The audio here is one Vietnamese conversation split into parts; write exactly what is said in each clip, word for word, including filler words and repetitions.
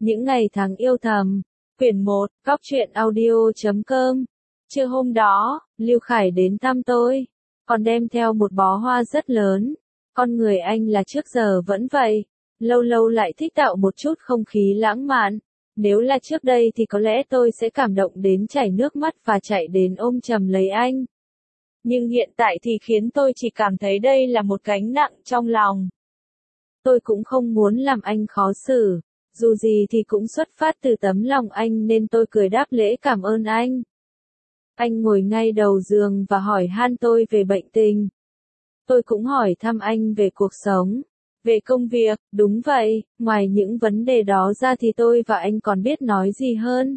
Những ngày tháng yêu thầm, quyển một, góc truyện audio chấm com. Trưa hôm đó, Lưu Khải đến thăm tôi, còn đem theo một bó hoa rất lớn. Con người anh là trước giờ vẫn vậy, lâu lâu lại thích tạo một chút không khí lãng mạn. Nếu là trước đây thì có lẽ tôi sẽ cảm động đến chảy nước mắt và chạy đến ôm chầm lấy anh. Nhưng hiện tại thì khiến tôi chỉ cảm thấy đây là một gánh nặng trong lòng. Tôi cũng không muốn làm anh khó xử, dù gì thì cũng xuất phát từ tấm lòng anh nên tôi cười đáp lễ cảm ơn anh. Anh ngồi ngay đầu giường và hỏi han tôi về bệnh tình. Tôi cũng hỏi thăm anh về cuộc sống, về công việc, đúng vậy, ngoài những vấn đề đó ra thì tôi và anh còn biết nói gì hơn.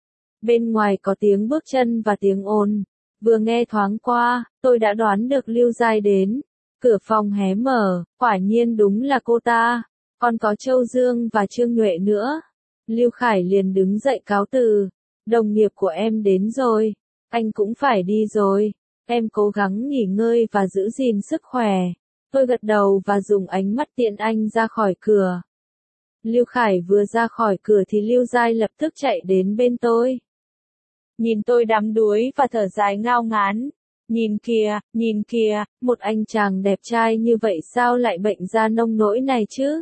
Bên ngoài có tiếng bước chân và tiếng ồn, vừa nghe thoáng qua, tôi đã đoán được Lưu Giai đến. Cửa phòng hé mở, quả nhiên đúng là cô ta, còn có Châu Dương và Trương Nhuệ nữa. Lưu Khải liền đứng dậy cáo từ, đồng nghiệp của em đến rồi, anh cũng phải đi rồi, em cố gắng nghỉ ngơi và giữ gìn sức khỏe. Tôi gật đầu và dùng ánh mắt tiện anh ra khỏi cửa. Lưu Khải vừa ra khỏi cửa thì Lưu Giai lập tức chạy đến bên tôi. Nhìn tôi đắm đuối và thở dài ngao ngán. Nhìn kìa, nhìn kìa, một anh chàng đẹp trai như vậy sao lại bệnh ra nông nỗi này chứ?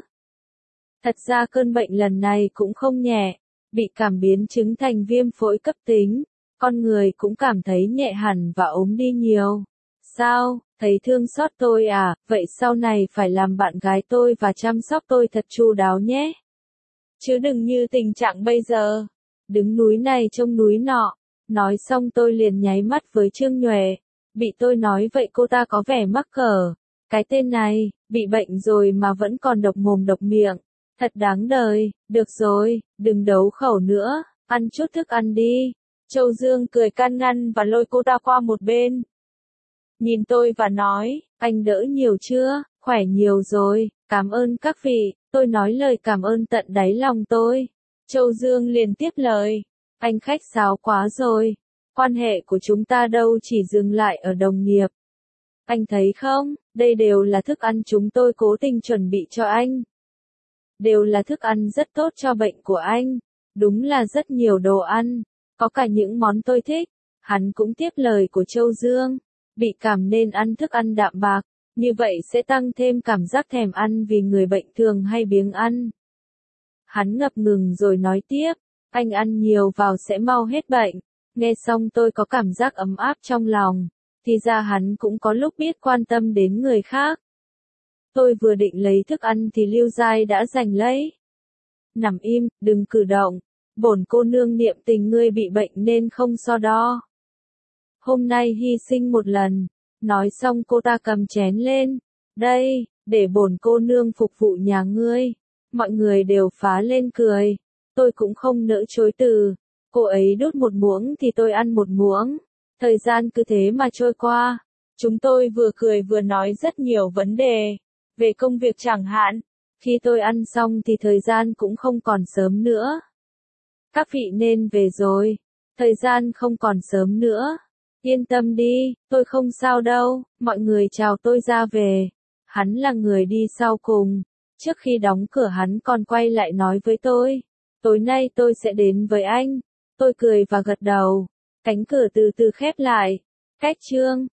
Thật ra cơn bệnh lần này cũng không nhẹ, bị cảm biến chứng thành viêm phổi cấp tính, con người cũng cảm thấy nhẹ hẳn và ốm đi nhiều. Sao, thấy thương xót tôi à, vậy sau này phải làm bạn gái tôi và chăm sóc tôi thật chu đáo nhé. Chứ đừng như tình trạng bây giờ, đứng núi này trông núi nọ. Nói xong tôi liền nháy mắt với Trương Nhuệ. Bị tôi nói vậy cô ta có vẻ mắc cỡ. Cái tên này, bị bệnh rồi mà vẫn còn độc mồm độc miệng. Thật đáng đời, được rồi, đừng đấu khẩu nữa, ăn chút thức ăn đi. Châu Dương cười can ngăn và lôi cô ta qua một bên. Nhìn tôi và nói, anh đỡ nhiều chưa, khỏe nhiều rồi, cảm ơn các vị, tôi nói lời cảm ơn tận đáy lòng tôi. Châu Dương liền tiếp lời, anh khách sáo quá rồi. Quan hệ của chúng ta đâu chỉ dừng lại ở đồng nghiệp. Anh thấy không, đây đều là thức ăn chúng tôi cố tình chuẩn bị cho anh. Đều là thức ăn rất tốt cho bệnh của anh. Đúng là rất nhiều đồ ăn. Có cả những món tôi thích. Hắn cũng tiếp lời của Châu Dương. Bị cảm nên ăn thức ăn đạm bạc. Như vậy sẽ tăng thêm cảm giác thèm ăn vì người bệnh thường hay biếng ăn. Hắn ngập ngừng rồi nói tiếp. Anh ăn nhiều vào sẽ mau hết bệnh. Nghe xong tôi có cảm giác ấm áp trong lòng, thì ra hắn cũng có lúc biết quan tâm đến người khác. Tôi vừa định lấy thức ăn thì Lưu Giai đã giành lấy. Nằm im, đừng cử động, bổn cô nương niệm tình ngươi bị bệnh nên không so đo. Hôm nay hy sinh một lần, nói xong cô ta cầm chén lên, đây, để bổn cô nương phục vụ nhà ngươi. Mọi người đều phá lên cười, tôi cũng không nỡ chối từ. Cô ấy đút một muỗng thì tôi ăn một muỗng. Thời gian cứ thế mà trôi qua. Chúng tôi vừa cười vừa nói rất nhiều vấn đề. Về công việc chẳng hạn. Khi tôi ăn xong thì thời gian cũng không còn sớm nữa. Các vị nên về rồi. Thời gian không còn sớm nữa. Yên tâm đi, tôi không sao đâu. Mọi người chào tôi ra về. Hắn là người đi sau cùng. Trước khi đóng cửa hắn còn quay lại nói với tôi. Tối nay tôi sẽ đến với anh. Tôi cười và gật đầu. Cánh cửa từ từ khép lại. Cách chương